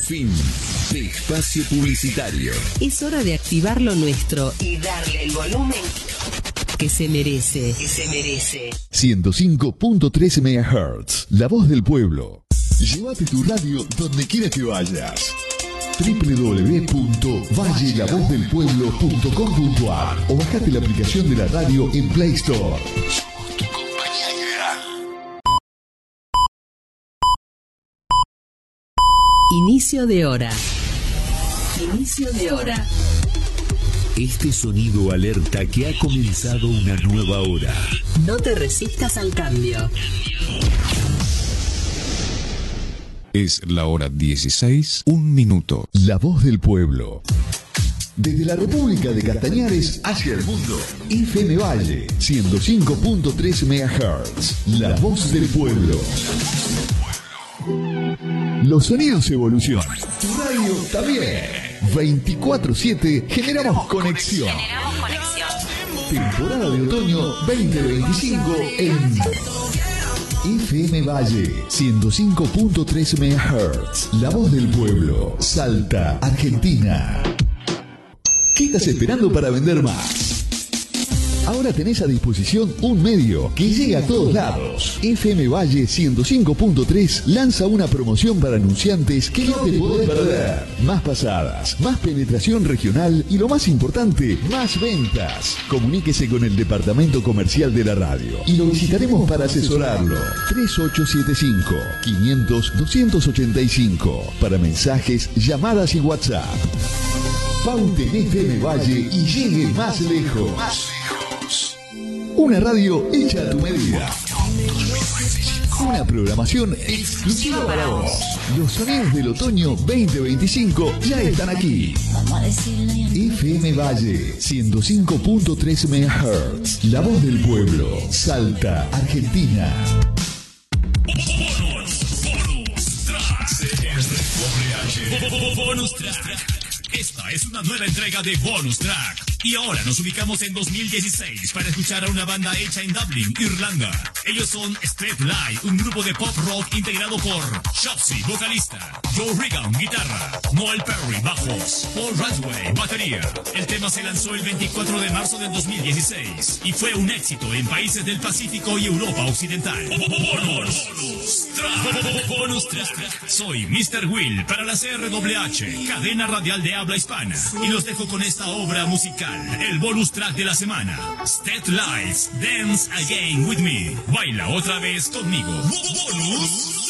Fin de espacio publicitario. Es hora de activar lo nuestro y darle el volumen que se merece. 105.3 MHz, La Voz del Pueblo. Llévate tu radio donde quiera que vayas. www.vallelavozdelpueblo.com.ar o bajate la aplicación de la radio en Play Store. Somos tu compañía ideal. Inicio de hora. Este sonido alerta que ha comenzado una nueva hora. No te resistas al cambio. Es la hora 16, 1 minuto. La Voz del Pueblo. Desde la República de Castañares hacia el mundo. FM Valle, 105.3 MHz. La Voz del Pueblo. Los sonidos evolucionan. Tu radio también. 24/7 generamos conexión. Temporada de otoño 2025 en FM Valle, 105.3 MHz. La Voz del Pueblo. Salta, Argentina. ¿Qué estás esperando para vender más? Ahora tenés a disposición un medio que llega a todos lados. FM Valle 105.3 lanza una promoción para anunciantes que no te podés perder. Más pasadas, más penetración regional y lo más importante, más ventas. Comuníquese con el departamento comercial de la radio y lo visitaremos para asesorarlo. 3875-500-285 para mensajes, llamadas y WhatsApp. Paute en FM Valle y llegue más lejos. Una radio hecha a tu medida. Una programación exclusiva para vos. Los sonidos del otoño 2025 ya están aquí. FM Valle, 105.3 MHz. La Voz del Pueblo. Salta, Argentina. Bonus Track. Esta es una nueva entrega de Bonus Track. Y ahora nos ubicamos en 2016 para escuchar a una banda hecha en Dublín, Irlanda. Ellos son Straight Lie, un grupo de pop rock integrado por Shopsy, vocalista, Joe Regan, guitarra, Noel Perry, bajos, Paul Radway, batería. El tema se lanzó el 24 de marzo del 2016 y fue un éxito en países del Pacífico y Europa Occidental. Bonus Track. Soy Mr. Will para la CRWH, cadena radial de habla hispana. Y los dejo con esta obra musical. El bonus track de la semana. State Lights, Dance Again With Me. Baila otra vez conmigo. Bonus track.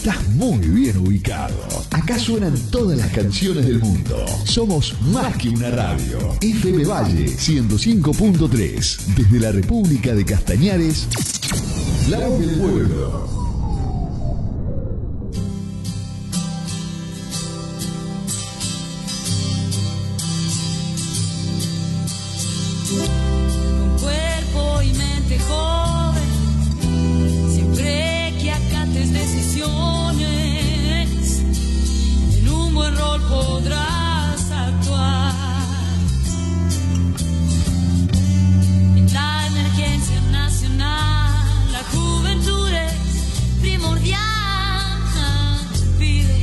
Estás muy bien ubicado. Acá suenan todas las canciones del mundo. Somos más que una radio. FM Valle 105.3. Desde la República de Castañares, la voz del pueblo. Podrás actuar en la emergencia nacional. La juventud es primordial. Pide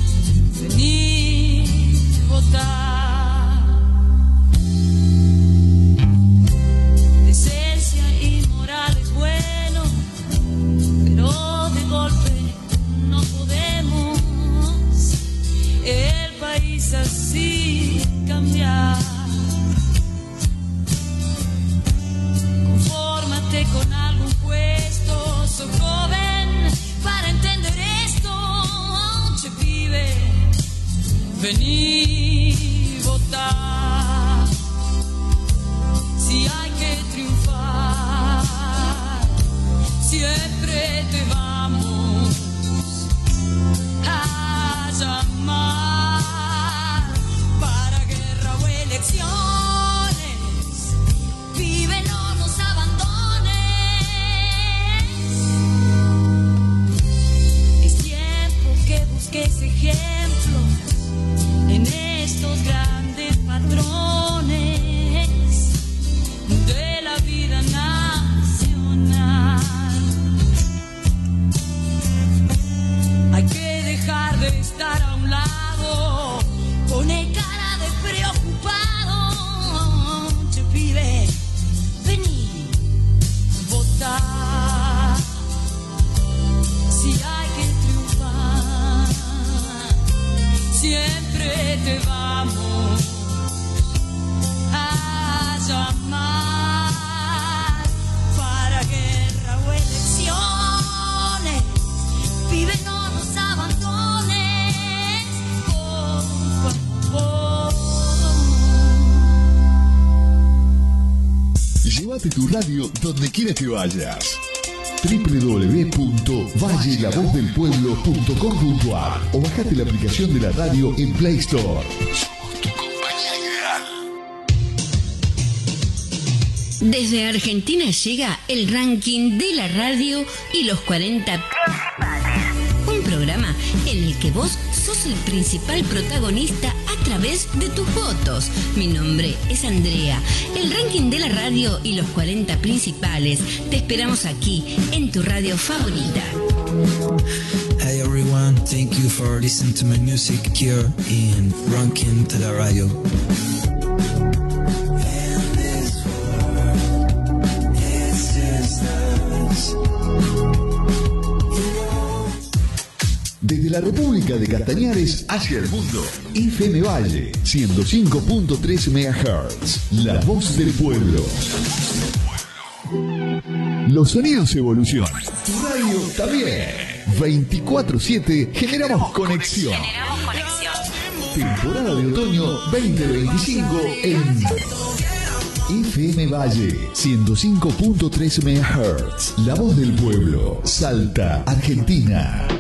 venir a votar. Decencia y moral es bueno, pero de golpe no podemos. El país así cambiar. Confórmate con algún puesto. Soy joven para entender esto. Che pibe, vení votar. Si hay que triunfar, siempre te vamos a llamar para guerra o elecciones. Vive, no nos abandones. Es tiempo que busques ejemplos en estos grandes patrones de la vida nacional. Hay que dejar de estar a un lado, pone cara de preocupado. Che pibe, vení, votar. Si hay que triunfar, siempre te vamos a llamar para guerra o elecciones. Pibe, no nos abandones, por favor. Llévate tu radio donde quiera que vayas. www.vallelavozdelpueblo.com.ar o bajate la aplicación de la radio en Play Store. Somos tu compañía ideal. Desde Argentina llega el ranking de la radio y los 40 principales. Un programa en el que vos sos el principal protagonista a través de tus votos. Mi nombre es Andrea. El ranking de la radio y los 40 principales. Te esperamos aquí, en tu radio favorita. Hey everyone, thank you for listening to my music here in Ranking de la Radio. Desde la República de Castañares hacia el mundo, FM Valle 105.3 MHz, la voz del pueblo. Los sonidos evolucionan. Tu radio también. 24/7 generamos conexión. Temporada de otoño 2025 en FM Valle 105.3 MHz, la voz del pueblo, Salta, Argentina.